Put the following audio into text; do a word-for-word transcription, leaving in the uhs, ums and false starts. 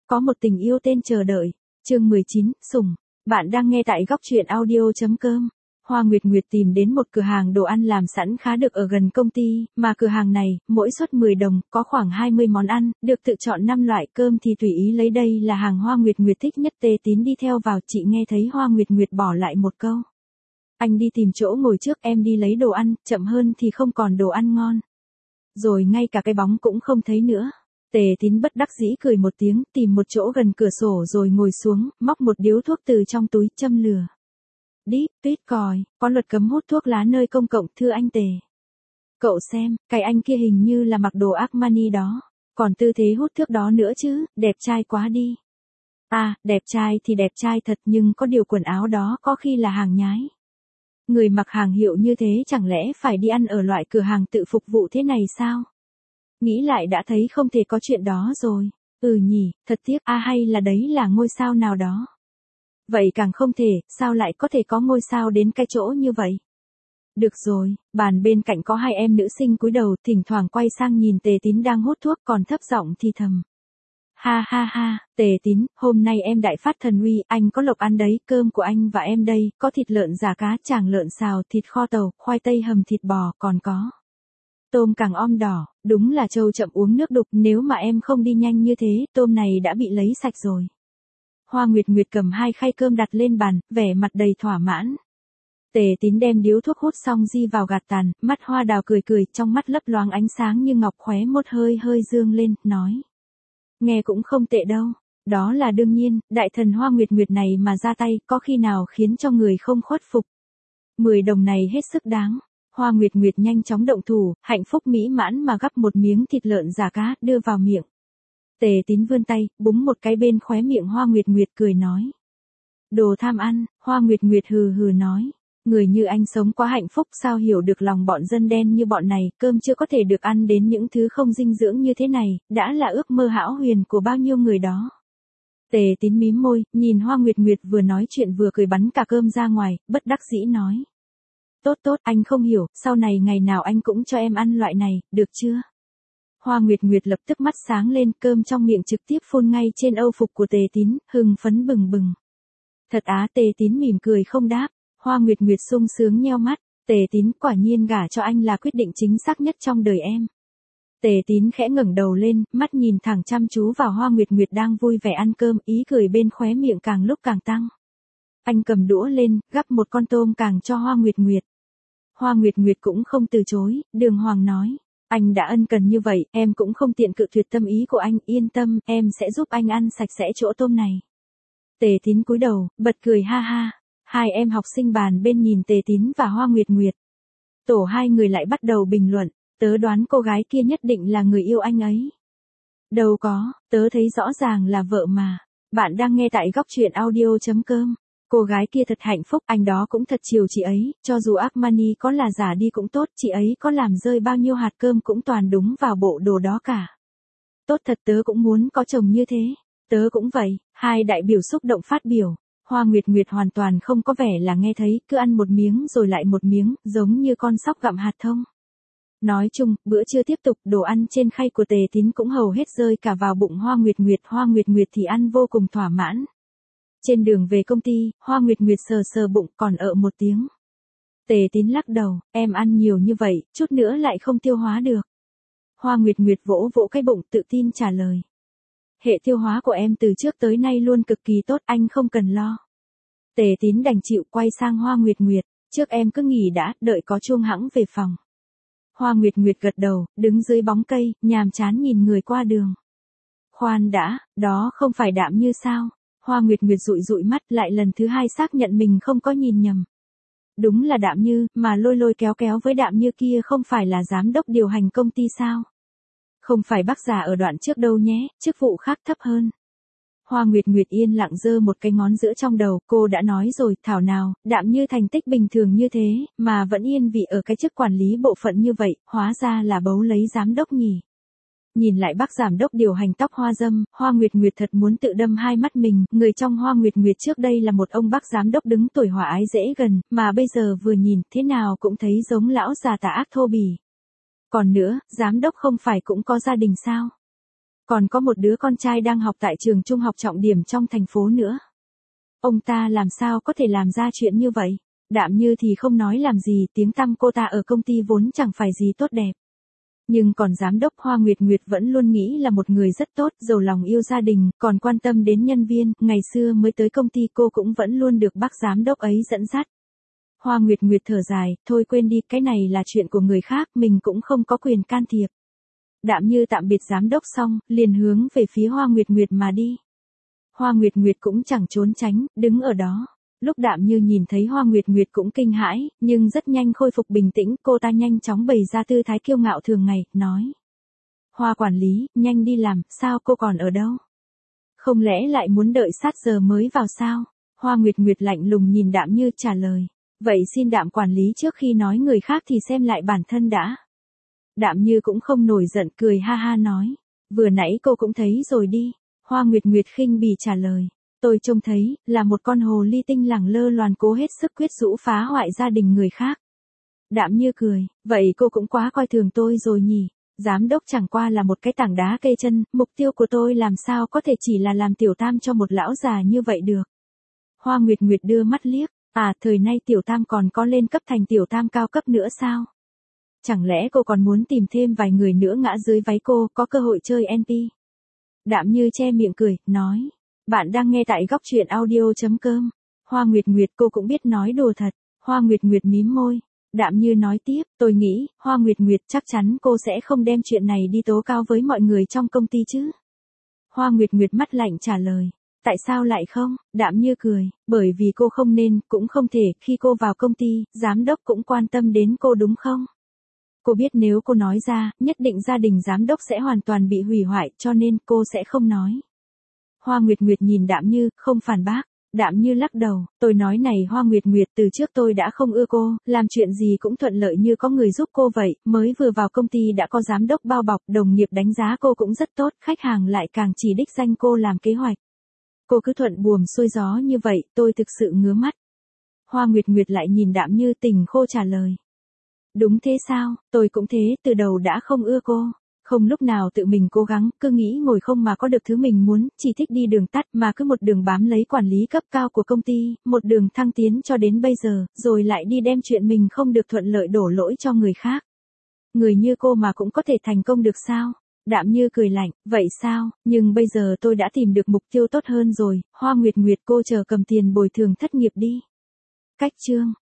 Có một tình yêu tên chờ đợi. Chương mười chín, Sủng. Bạn đang nghe tại góc truyện audio.com. Hoa Nguyệt Nguyệt tìm đến một cửa hàng đồ ăn làm sẵn khá được ở gần công ty, mà cửa hàng này, mỗi suất mười đồng, có khoảng hai mươi món ăn, được tự chọn năm loại cơm thì tùy ý lấy, đây là hàng Hoa Nguyệt Nguyệt thích nhất. Tề Tín đi theo vào, chị nghe thấy Hoa Nguyệt Nguyệt bỏ lại một câu. Anh đi tìm chỗ ngồi trước, em đi lấy đồ ăn, chậm hơn thì không còn đồ ăn ngon. Rồi ngay cả cái bóng cũng không thấy nữa. Tề Tín bất đắc dĩ cười một tiếng, tìm một chỗ gần cửa sổ rồi ngồi xuống, móc một điếu thuốc từ trong túi, châm lửa. Đi, tuyết còi, có luật cấm hút thuốc lá nơi công cộng, thưa anh Tề. Cậu xem, cái anh kia hình như là mặc đồ Armani đó, còn tư thế hút thuốc đó nữa chứ, đẹp trai quá đi. À, đẹp trai thì đẹp trai thật, nhưng có điều quần áo đó có khi là hàng nhái. Người mặc hàng hiệu như thế chẳng lẽ phải đi ăn ở loại cửa hàng tự phục vụ thế này sao? Nghĩ lại đã thấy không thể có chuyện đó rồi. Ừ nhỉ, thật tiếc, à hay là đấy là ngôi sao nào đó. Vậy càng không thể, sao lại có thể có ngôi sao đến cái chỗ như vậy? Được rồi, bàn bên cạnh có hai em nữ sinh cúi đầu, thỉnh thoảng quay sang nhìn Tề Tín đang hút thuốc, còn thấp giọng thì thầm. Ha ha ha, Tề Tín, hôm nay em đại phát thần uy, anh có lộc ăn đấy, cơm của anh và em đây, có thịt lợn giả cá, chàng lợn xào, thịt kho tàu, khoai tây hầm, thịt bò, còn có tôm càng om đỏ, đúng là trâu chậm uống nước đục, nếu mà em không đi nhanh như thế, tôm này đã bị lấy sạch rồi. Hoa Nguyệt Nguyệt cầm hai khay cơm đặt lên bàn, vẻ mặt đầy thỏa mãn. Tề Tín đem điếu thuốc hút xong di vào gạt tàn, mắt hoa đào cười cười, trong mắt lấp loáng ánh sáng như ngọc, khóe môi hơi hơi dương lên, nói. Nghe cũng không tệ đâu, đó là đương nhiên, đại thần Hoa Nguyệt Nguyệt này mà ra tay, có khi nào khiến cho người không khuất phục. Mười đồng này hết sức đáng. Hoa Nguyệt Nguyệt nhanh chóng động thủ, hạnh phúc mỹ mãn mà gắp một miếng thịt lợn giả cá, đưa vào miệng. Tề Tín vươn tay, búng một cái bên khóe miệng Hoa Nguyệt Nguyệt, cười nói. Đồ tham ăn, Hoa Nguyệt Nguyệt hừ hừ nói. Người như anh sống quá hạnh phúc, sao hiểu được lòng bọn dân đen như bọn này, cơm chưa có thể được ăn đến những thứ không dinh dưỡng như thế này, đã là ước mơ hão huyền của bao nhiêu người đó. Tề Tín mím môi, nhìn Hoa Nguyệt Nguyệt vừa nói chuyện vừa cười bắn cả cơm ra ngoài, bất đắc dĩ nói. Tốt tốt, anh không hiểu, sau này ngày nào anh cũng cho em ăn loại này, được chưa? Hoa Nguyệt Nguyệt lập tức mắt sáng lên, cơm trong miệng trực tiếp phun ngay trên âu phục của Tề Tín, hưng phấn bừng bừng. Thật á, Tề Tín mỉm cười không đáp. Hoa Nguyệt Nguyệt sung sướng nheo mắt, Tề Tín, quả nhiên gả cho anh là quyết định chính xác nhất trong đời em. Tề Tín khẽ ngẩng đầu lên, mắt nhìn thẳng chăm chú vào Hoa Nguyệt Nguyệt đang vui vẻ ăn cơm, ý cười bên khóe miệng càng lúc càng tăng. Anh cầm đũa lên, gắp một con tôm càng cho Hoa Nguyệt Nguyệt. Hoa Nguyệt Nguyệt cũng không từ chối, đường hoàng nói. Anh đã ân cần như vậy, em cũng không tiện cự tuyệt tâm ý của anh, yên tâm, em sẽ giúp anh ăn sạch sẽ chỗ tôm này. Tề Tín cúi đầu, bật cười ha ha. Hai em học sinh bàn bên nhìn Tề Tín và Hoa Nguyệt Nguyệt. Tổ hai người lại bắt đầu bình luận, tớ đoán cô gái kia nhất định là người yêu anh ấy. Đâu có, tớ thấy rõ ràng là vợ mà. Bạn đang nghe tại góc truyện audio.com. Cô gái kia thật hạnh phúc, anh đó cũng thật chiều chị ấy, cho dù Armani có là giả đi cũng tốt, chị ấy có làm rơi bao nhiêu hạt cơm cũng toàn đúng vào bộ đồ đó cả. Tốt thật, tớ cũng muốn có chồng như thế. Tớ cũng vậy, hai đại biểu xúc động phát biểu. Hoa Nguyệt Nguyệt hoàn toàn không có vẻ là nghe thấy, cứ ăn một miếng rồi lại một miếng, giống như con sóc gặm hạt thông. Nói chung, bữa trưa tiếp tục, đồ ăn trên khay của Tề Tín cũng hầu hết rơi cả vào bụng Hoa Nguyệt Nguyệt, Hoa Nguyệt Nguyệt thì ăn vô cùng thỏa mãn. Trên đường về công ty, Hoa Nguyệt Nguyệt sờ sờ bụng, còn ợ một tiếng. Tề Tín lắc đầu, em ăn nhiều như vậy, chút nữa lại không tiêu hóa được. Hoa Nguyệt Nguyệt vỗ vỗ cái bụng, tự tin trả lời. Hệ tiêu hóa của em từ trước tới nay luôn cực kỳ tốt, anh không cần lo. Tề Tín đành chịu, quay sang Hoa Nguyệt Nguyệt, trước em cứ nghỉ đã, đợi có chuông hẵng về phòng. Hoa Nguyệt Nguyệt gật đầu, đứng dưới bóng cây, nhàm chán nhìn người qua đường. Khoan đã, đó không phải Đạm Như sao? Hoa Nguyệt Nguyệt dụi dụi mắt, lại lần thứ hai xác nhận mình không có nhìn nhầm. Đúng là Đạm Như, mà lôi lôi kéo kéo với Đạm Như kia không phải là giám đốc điều hành công ty sao? Không phải bác già ở đoạn trước đâu nhé, chức vụ khác thấp hơn. Hoa Nguyệt Nguyệt yên lặng giơ một cái ngón giữa trong đầu, cô đã nói rồi, thảo nào, Đạm Như thành tích bình thường như thế, mà vẫn yên vị ở cái chức quản lý bộ phận như vậy, hóa ra là bấu lấy giám đốc nhỉ. Nhìn lại bác giám đốc điều hành tóc hoa dâm, Hoa Nguyệt Nguyệt thật muốn tự đâm hai mắt mình, người trong Hoa Nguyệt Nguyệt trước đây là một ông bác giám đốc đứng tuổi hòa ái dễ gần, mà bây giờ vừa nhìn, thế nào cũng thấy giống lão già tà ác thô bỉ. Còn nữa, giám đốc không phải cũng có gia đình sao? còn có một đứa con trai đang học tại trường trung học trọng điểm trong thành phố nữa. Ông ta làm sao có thể làm ra chuyện như vậy? Đạm Như thì không nói làm gì, tiếng tăm cô ta ở công ty vốn chẳng phải gì tốt đẹp. Nhưng còn giám đốc Hoa Nguyệt Nguyệt vẫn luôn nghĩ là một người rất tốt, giàu lòng yêu gia đình, còn quan tâm đến nhân viên, ngày xưa mới tới công ty cô cũng vẫn luôn được bác giám đốc ấy dẫn dắt. Hoa Nguyệt Nguyệt thở dài, thôi quên đi, cái này là chuyện của người khác, mình cũng không có quyền can thiệp. Đạm Như tạm biệt giám đốc xong, liền hướng về phía Hoa Nguyệt Nguyệt mà đi. Hoa Nguyệt Nguyệt cũng chẳng trốn tránh, đứng ở đó. Lúc Đạm Như nhìn thấy Hoa Nguyệt Nguyệt cũng kinh hãi, nhưng rất nhanh khôi phục bình tĩnh, cô ta nhanh chóng bày ra tư thái kiêu ngạo thường ngày, nói. Hoa quản lý, nhanh đi làm, sao cô còn ở đâu? Không lẽ lại muốn đợi sát giờ mới vào sao? Hoa Nguyệt Nguyệt lạnh lùng nhìn Đạm Như trả lời. Vậy xin Đạm quản lý trước khi nói người khác thì xem lại bản thân đã. Đạm Như cũng không nổi giận, cười ha ha nói. Vừa nãy cô cũng thấy rồi đi. Hoa Nguyệt Nguyệt khinh bỉ trả lời. Tôi trông thấy, là một con hồ ly tinh lẳng lơ loàn cố hết sức quyết rũ phá hoại gia đình người khác. Đạm Như cười, vậy cô cũng quá coi thường tôi rồi nhỉ. Giám đốc chẳng qua là một cái tảng đá cây chân, mục tiêu của tôi làm sao có thể chỉ là làm tiểu tam cho một lão già như vậy được. Hoa Nguyệt Nguyệt đưa mắt liếc, à thời nay tiểu tam còn có lên cấp thành tiểu tam cao cấp nữa sao? Chẳng lẽ cô còn muốn tìm thêm vài người nữa ngã dưới váy cô, có cơ hội chơi en pê? Đạm Như che miệng cười, nói. Bạn đang nghe tại góc truyện audio.com. Hoa Nguyệt Nguyệt, cô cũng biết nói đùa thật. Hoa Nguyệt Nguyệt mím môi. Đạm Như nói tiếp, tôi nghĩ, Hoa Nguyệt Nguyệt chắc chắn cô sẽ không đem chuyện này đi tố cáo với mọi người trong công ty chứ. Hoa Nguyệt Nguyệt mắt lạnh trả lời. Tại sao lại không? Đạm Như cười, bởi vì cô không nên, cũng không thể, khi cô vào công ty, giám đốc cũng quan tâm đến cô đúng không? Cô biết nếu cô nói ra, nhất định gia đình giám đốc sẽ hoàn toàn bị hủy hoại, cho nên cô sẽ không nói. Hoa Nguyệt Nguyệt nhìn Đạm Như, không phản bác. Đạm Như lắc đầu, tôi nói này Hoa Nguyệt Nguyệt, từ trước tôi đã không ưa cô, làm chuyện gì cũng thuận lợi như có người giúp cô vậy, mới vừa vào công ty đã có giám đốc bao bọc, đồng nghiệp đánh giá cô cũng rất tốt, khách hàng lại càng chỉ đích danh cô làm kế hoạch. Cô cứ thuận buồm xuôi gió như vậy, tôi thực sự ngứa mắt. Hoa Nguyệt Nguyệt lại nhìn Đạm Như tình khô trả lời. Đúng thế sao, tôi cũng thế, từ đầu đã không ưa cô. Không lúc nào tự mình cố gắng, cứ nghĩ ngồi không mà có được thứ mình muốn, chỉ thích đi đường tắt mà cứ một đường bám lấy quản lý cấp cao của công ty, một đường thăng tiến cho đến bây giờ, rồi lại đi đem chuyện mình không được thuận lợi đổ lỗi cho người khác. Người như cô mà cũng có thể thành công được sao? Đạm Như cười lạnh, vậy sao, nhưng bây giờ tôi đã tìm được mục tiêu tốt hơn rồi, Hoa Nguyệt Nguyệt cô chờ cầm tiền bồi thường thất nghiệp đi. Cách chương